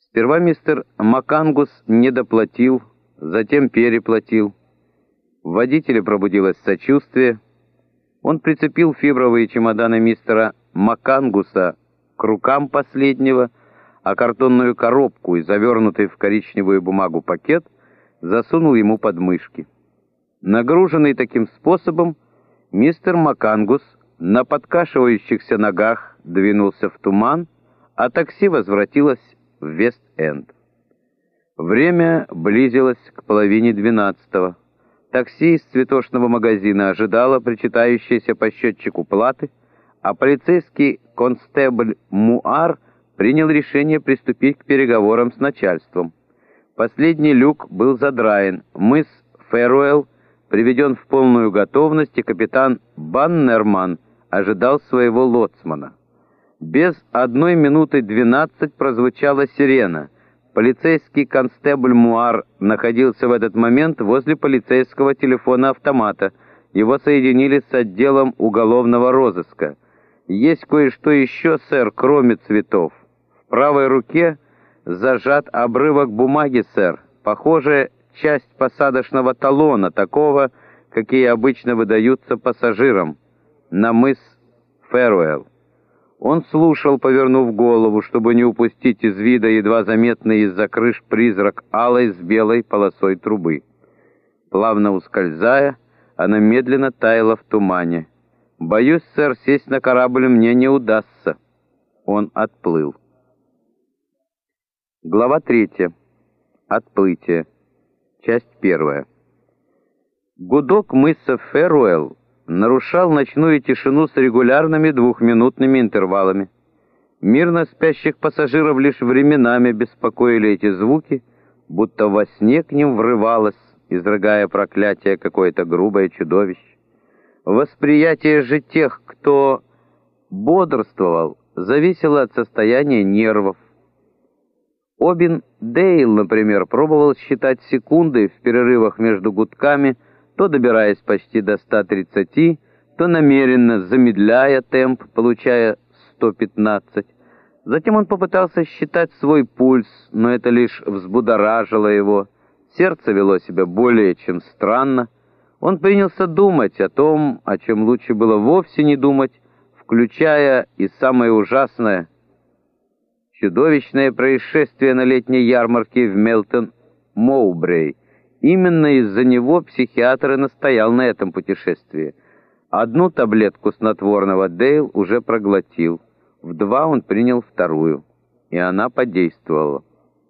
Сперва мистер Макангус недоплатил, затем переплатил. В водителе пробудилось сочувствие. Он прицепил фибровые чемоданы мистера Макангуса к рукам последнего, а картонную коробку и завернутый в коричневую бумагу пакет засунул ему под мышки. Нагруженный таким способом, мистер Макангус на подкашивающихся ногах двинулся в туман, а такси возвратилось в Вест-Энд. Время близилось к 11:30. Такси из цветочного магазина ожидало причитающейся по счетчику платы, а полицейский констебль Муар принял решение приступить к переговорам с начальством. Последний люк был задраен, мыс Фэруэлл приведен в полную готовность, и капитан Баннерман ожидал своего лоцмана. Без 1:12 прозвучала сирена. Полицейский констебль Муар находился в этот момент возле полицейского телефона-автомата. Его соединили с отделом уголовного розыска. «Есть кое-что еще, сэр, кроме цветов. В правой руке зажат обрывок бумаги, сэр. Похоже, часть посадочного талона, такого, какие обычно выдаются пассажирам, на мыс Фэруэлл». Он слушал, повернув голову, чтобы не упустить из вида едва заметный из-за крыш призрак алой с белой полосой трубы. Плавно ускользая, она медленно таяла в тумане. «Боюсь, сэр, сесть на корабль мне не удастся». Он отплыл. Глава 3. Отплытие. Часть 1. Гудок мыса Фэруэлл нарушал ночную тишину с регулярными двухминутными интервалами. Мирно спящих пассажиров лишь временами беспокоили эти звуки, будто во сне к ним врывалось, изрыгая проклятие, какое-то грубое чудовище. Восприятие же тех, кто бодрствовал, зависело от состояния нервов. Обин Дейл, например, пробовал считать секунды в перерывах между гудками, то добираясь почти до 130, то намеренно замедляя темп, получая 115. Затем он попытался считать свой пульс, но это лишь взбудоражило его. Сердце вело себя более чем странно. Он принялся думать о том, о чем лучше было вовсе не думать, включая и самое ужасное — чудовищное происшествие на летней ярмарке в Мелтон-Моубрей. Именно из-за него психиатр и настоял на этом путешествии. Одну таблетку снотворного Дейл уже проглотил. В 2 он принял вторую, и она подействовала.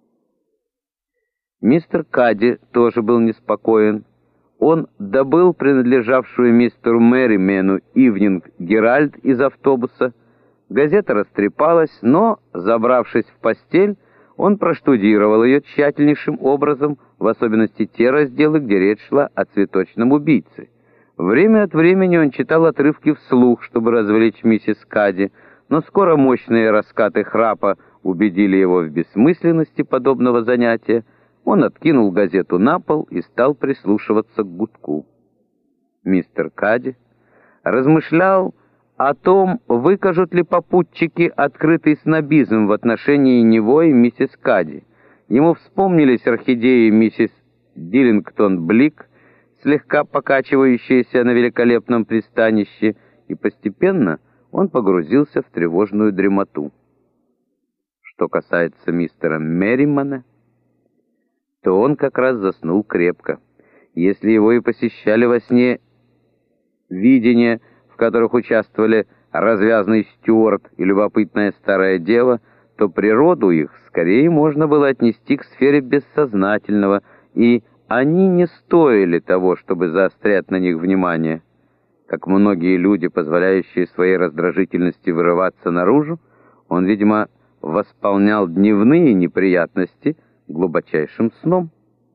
Мистер Кадди тоже был неспокоен. Он добыл принадлежавшую мистеру Мерримену «Ивнинг Геральд» из автобуса. Газета растрепалась, но, забравшись в постель, он проштудировал ее тщательнейшим образом, в особенности те разделы, где речь шла о цветочном убийце. Время от времени он читал отрывки вслух, чтобы развлечь миссис Кадди, но скоро мощные раскаты храпа убедили его в бессмысленности подобного занятия. Он откинул газету на пол и стал прислушиваться к гудку. Мистер Кадди размышлял о том, выкажут ли попутчики открытый снобизм в отношении него и миссис Кадди. Ему вспомнились орхидеи миссис Диллингтон-Блик, слегка покачивающиеся на великолепном пристанище, и постепенно он погрузился в тревожную дремоту. Что касается мистера Мерримена, то он как раз заснул крепко. Если его и посещали во сне видения, в которых участвовали развязный стюарт и любопытная старая дева, то природу их скорее можно было отнести к сфере бессознательного, и они не стоили того, чтобы заострять на них внимание. Как многие люди, позволяющие своей раздражительности вырываться наружу, он, видимо, восполнял дневные неприятности глубочайшим сном.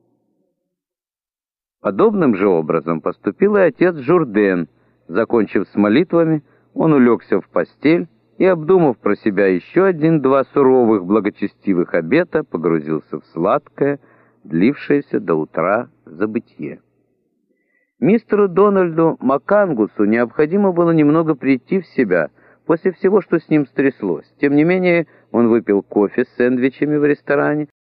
Подобным же образом поступил и отец Журден. Закончив с молитвами, он улегся в постель и, обдумав про себя еще 1-2 суровых благочестивых обета, погрузился в сладкое, длившееся до утра забытье. Мистеру Дональду Макангусу необходимо было немного прийти в себя после всего, что с ним стряслось. Тем не менее, Он выпил кофе с сэндвичами в ресторане,